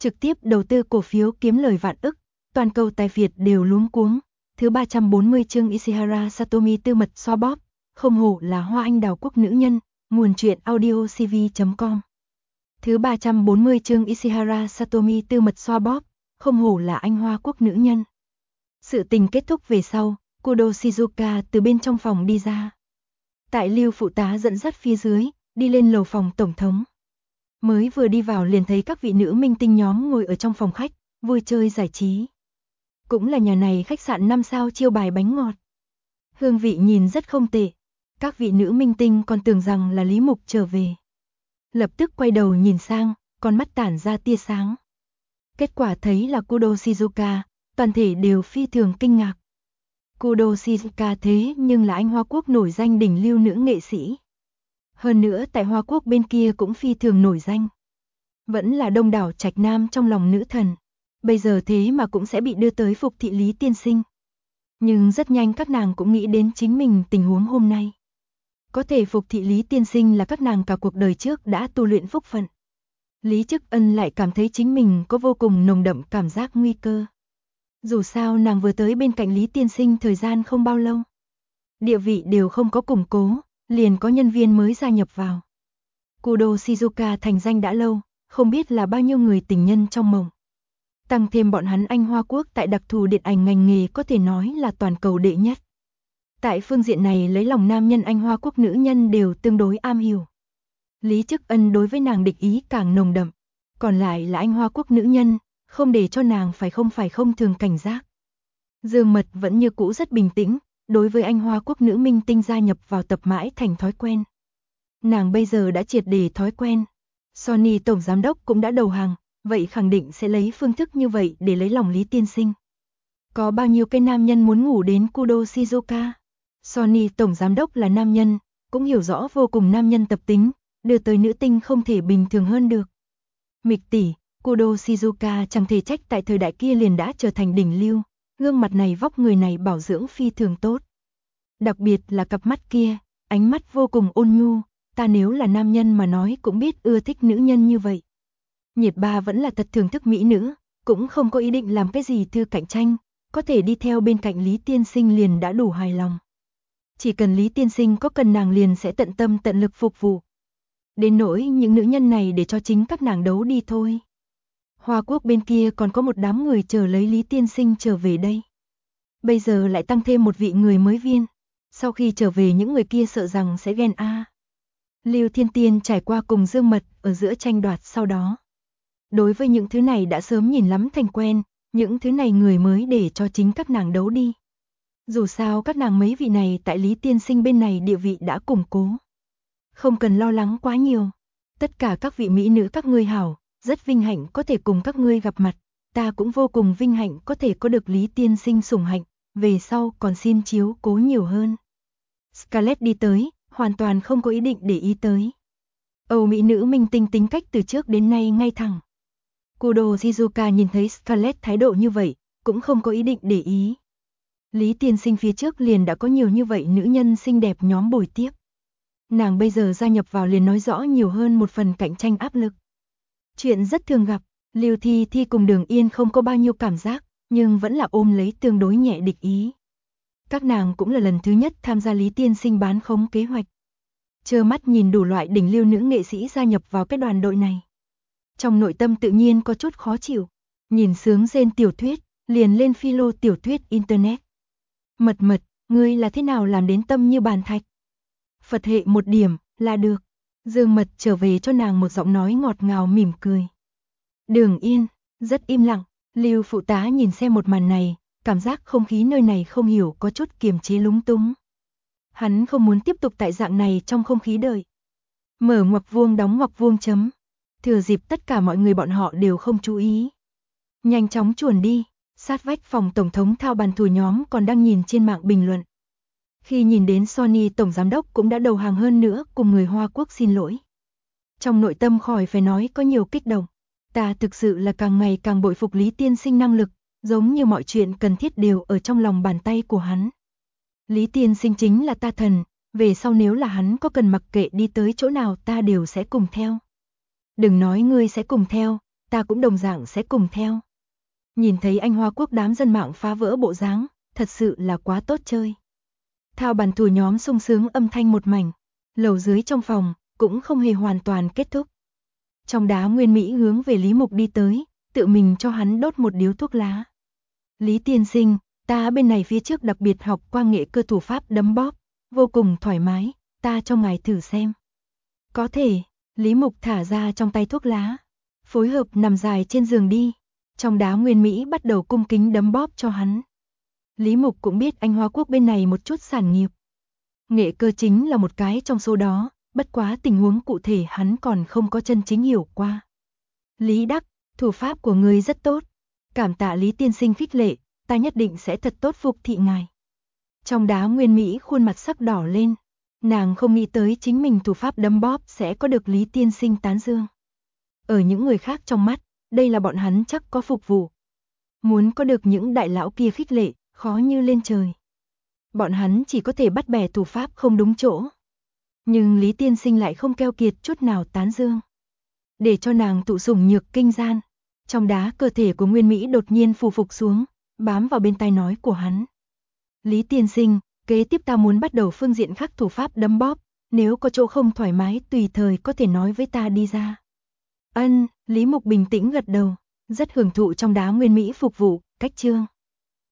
trực tiếp đầu tư cổ phiếu kiếm lời vạn ức, toàn cầu tài Việt đều luống cuống. Thứ 340 chương Ishihara Satomi tư mật xoa bóp, không hổ là hoa anh đào quốc nữ nhân, nguồn truyện audio cv.com. Thứ 340 chương Ishihara Satomi tư mật xoa bóp, không hổ là anh hoa quốc nữ nhân. Sự tình kết thúc về sau, Kudo Shizuka từ bên trong phòng đi ra. Tại Lưu phụ tá dẫn dắt phía dưới, đi lên lầu phòng tổng thống. Mới vừa đi vào liền thấy các vị nữ minh tinh nhóm ngồi ở trong phòng khách, vui chơi giải trí. Cũng là nhà này khách sạn 5 sao chiêu bài bánh ngọt. Hương vị nhìn rất không tệ. Các vị nữ minh tinh còn tưởng rằng là Lý Mục trở về. Lập tức quay đầu nhìn sang, con mắt tản ra tia sáng. Kết quả thấy là Kudo Shizuka, toàn thể đều phi thường kinh ngạc. Kudo Shizuka thế nhưng là anh Hoa Quốc nổi danh đỉnh lưu nữ nghệ sĩ. Hơn nữa tại Hoa Quốc bên kia cũng phi thường nổi danh. Vẫn là đông đảo trạch nam trong lòng nữ thần. Bây giờ thế mà cũng sẽ bị đưa tới phục thị Lý tiên sinh. Nhưng rất nhanh các nàng cũng nghĩ đến chính mình tình huống hôm nay. Có thể phục thị Lý tiên sinh là các nàng cả cuộc đời trước đã tu luyện phúc phận. Lý Chức Ân lại cảm thấy chính mình có vô cùng nồng đậm cảm giác nguy cơ. Dù sao nàng vừa tới bên cạnh Lý tiên sinh thời gian không bao lâu. Địa vị đều không có củng cố, liền có nhân viên mới gia nhập vào. Kudo Shizuka thành danh đã lâu, không biết là bao nhiêu người tình nhân trong mộng. Tăng thêm bọn hắn anh Hoa Quốc tại đặc thù điện ảnh ngành nghề có thể nói là toàn cầu đệ nhất. Tại phương diện này lấy lòng nam nhân anh Hoa Quốc nữ nhân đều tương đối am hiểu. Lý Chức Ân đối với nàng địch ý càng nồng đậm, còn lại là anh Hoa Quốc nữ nhân, không để cho nàng phải không thường cảnh giác. Dương Mật vẫn như cũ rất bình tĩnh, đối với anh Hoa Quốc nữ minh tinh gia nhập vào tập mãi thành thói quen. Nàng bây giờ đã triệt để thói quen. Sony tổng giám đốc cũng đã đầu hàng, vậy khẳng định sẽ lấy phương thức như vậy để lấy lòng Lý tiên sinh. Có bao nhiêu cái nam nhân muốn ngủ đến Kudo Shizuka? Sony tổng giám đốc là nam nhân, cũng hiểu rõ vô cùng nam nhân tập tính, đưa tới nữ tinh không thể bình thường hơn được. Mịch tỷ, Kudo Shizuka chẳng thể trách tại thời đại kia liền đã trở thành đỉnh lưu, gương mặt này vóc người này bảo dưỡng phi thường tốt. Đặc biệt là cặp mắt kia, ánh mắt vô cùng ôn nhu, ta nếu là nam nhân mà nói cũng biết ưa thích nữ nhân như vậy. Nhiệt Ba vẫn là thật thưởng thức mỹ nữ, cũng không có ý định làm cái gì thư cạnh tranh, có thể đi theo bên cạnh Lý tiên sinh liền đã đủ hài lòng. Chỉ cần Lý tiên sinh có cần nàng liền sẽ tận tâm tận lực phục vụ. Đến nỗi những nữ nhân này để cho chính các nàng đấu đi thôi. Hoa Quốc bên kia còn có một đám người chờ lấy Lý tiên sinh trở về đây. Bây giờ lại tăng thêm một vị người mới viên. Sau khi trở về những người kia sợ rằng sẽ ghen a. Lưu Thiên Tiên trải qua cùng Dương Mật ở giữa tranh đoạt sau đó. Đối với những thứ này đã sớm nhìn lắm thành quen, những thứ này người mới để cho chính các nàng đấu đi. Dù sao các nàng mấy vị này tại Lý tiên sinh bên này địa vị đã củng cố. Không cần lo lắng quá nhiều. Tất cả các vị mỹ nữ các ngươi hảo, rất vinh hạnh có thể cùng các ngươi gặp mặt. Ta cũng vô cùng vinh hạnh có thể có được Lý tiên sinh sủng hạnh, về sau còn xin chiếu cố nhiều hơn. Scarlett đi tới, hoàn toàn không có ý định để ý tới. Âu mỹ nữ minh tinh tính cách từ trước đến nay ngay thẳng. Kudo Shizuka nhìn thấy Scarlett thái độ như vậy, cũng không có ý định để ý. Lý tiên sinh phía trước liền đã có nhiều như vậy nữ nhân xinh đẹp nhóm bồi tiếp. Nàng bây giờ gia nhập vào liền nói rõ nhiều hơn một phần cạnh tranh áp lực. Chuyện rất thường gặp, Lưu Thi Thi cùng Đường Yên không có bao nhiêu cảm giác, nhưng vẫn là ôm lấy tương đối nhẹ địch ý. Các nàng cũng là lần thứ nhất tham gia Lý tiên sinh bán khống kế hoạch. Trơ mắt nhìn đủ loại đỉnh lưu nữ nghệ sĩ gia nhập vào cái đoàn đội này. Trong nội tâm tự nhiên có chút khó chịu, nhìn sướng rên tiểu thuyết, liền lên philo tiểu thuyết internet. Mật mật, ngươi là thế nào làm đến tâm như bàn thạch? Phật hệ một điểm, là được. Dương Mật trở về cho nàng một giọng nói ngọt ngào mỉm cười. Đường Yên, rất im lặng, Lưu phụ tá nhìn xem một màn này, cảm giác không khí nơi này không hiểu có chút kiềm chế lúng túng. Hắn không muốn tiếp tục tại dạng này trong không khí đợi. Mở ngoặc vuông đóng ngoặc vuông chấm. Thừa dịp tất cả mọi người bọn họ đều không chú ý. Nhanh chóng chuồn đi, sát vách phòng tổng thống thao bàn thủ nhóm còn đang nhìn trên mạng bình luận. Khi nhìn đến Sony tổng giám đốc cũng đã đầu hàng hơn nữa cùng người Hoa Quốc xin lỗi. Trong nội tâm khỏi phải nói có nhiều kích động. Ta thực sự là càng ngày càng bội phục Lý tiên sinh năng lực, giống như mọi chuyện cần thiết đều ở trong lòng bàn tay của hắn. Lý tiên sinh chính là ta thần, về sau nếu là hắn có cần mặc kệ đi tới chỗ nào ta đều sẽ cùng theo. Đừng nói ngươi sẽ cùng theo, ta cũng đồng dạng sẽ cùng theo. Nhìn thấy anh Hoa Quốc đám dân mạng phá vỡ bộ dáng, thật sự là quá tốt chơi. Thao bàn thủ nhóm sung sướng âm thanh một mảnh, lầu dưới trong phòng, cũng không hề hoàn toàn kết thúc. Trong đá Nguyên Mỹ hướng về Lý Mục đi tới, tự mình cho hắn đốt một điếu thuốc lá. Lý tiên sinh, ta bên này phía trước đặc biệt học qua nghệ cơ thủ pháp đấm bóp, vô cùng thoải mái, ta cho ngài thử xem. Có thể, Lý Mục thả ra trong tay thuốc lá, phối hợp nằm dài trên giường đi. Trong đá Nguyên Mỹ bắt đầu cung kính đấm bóp cho hắn. Lý Mục cũng biết anh Hoa Quốc bên này một chút sản nghiệp. Nghệ cơ chính là một cái trong số đó, bất quá tình huống cụ thể hắn còn không có chân chính hiểu qua. Lý Đắc, thủ pháp của ngươi rất tốt. Cảm tạ Lý tiên sinh khích lệ, ta nhất định sẽ thật tốt phục thị ngài. Trong đá Nguyên Mỹ khuôn mặt sắc đỏ lên. Nàng không nghĩ tới chính mình thủ pháp đấm bóp sẽ có được Lý tiên sinh tán dương. Ở những người khác trong mắt, đây là bọn hắn chắc có phục vụ. Muốn có được những đại lão kia khích lệ, khó như lên trời. Bọn hắn chỉ có thể bắt bẻ thủ pháp không đúng chỗ. Nhưng Lý tiên sinh lại không keo kiệt chút nào tán dương. Để cho nàng tụ sủng nhược kinh gian. Trong đá cơ thể của Nguyên Mỹ đột nhiên phù phục xuống, bám vào bên tai nói của hắn. Lý tiên sinh, kế tiếp ta muốn bắt đầu phương diện khác thủ pháp đấm bóp, nếu có chỗ không thoải mái tùy thời có thể nói với ta đi ra. Ân, Lý Mục bình tĩnh gật đầu, rất hưởng thụ trong đá Nguyên Mỹ phục vụ, cách chương.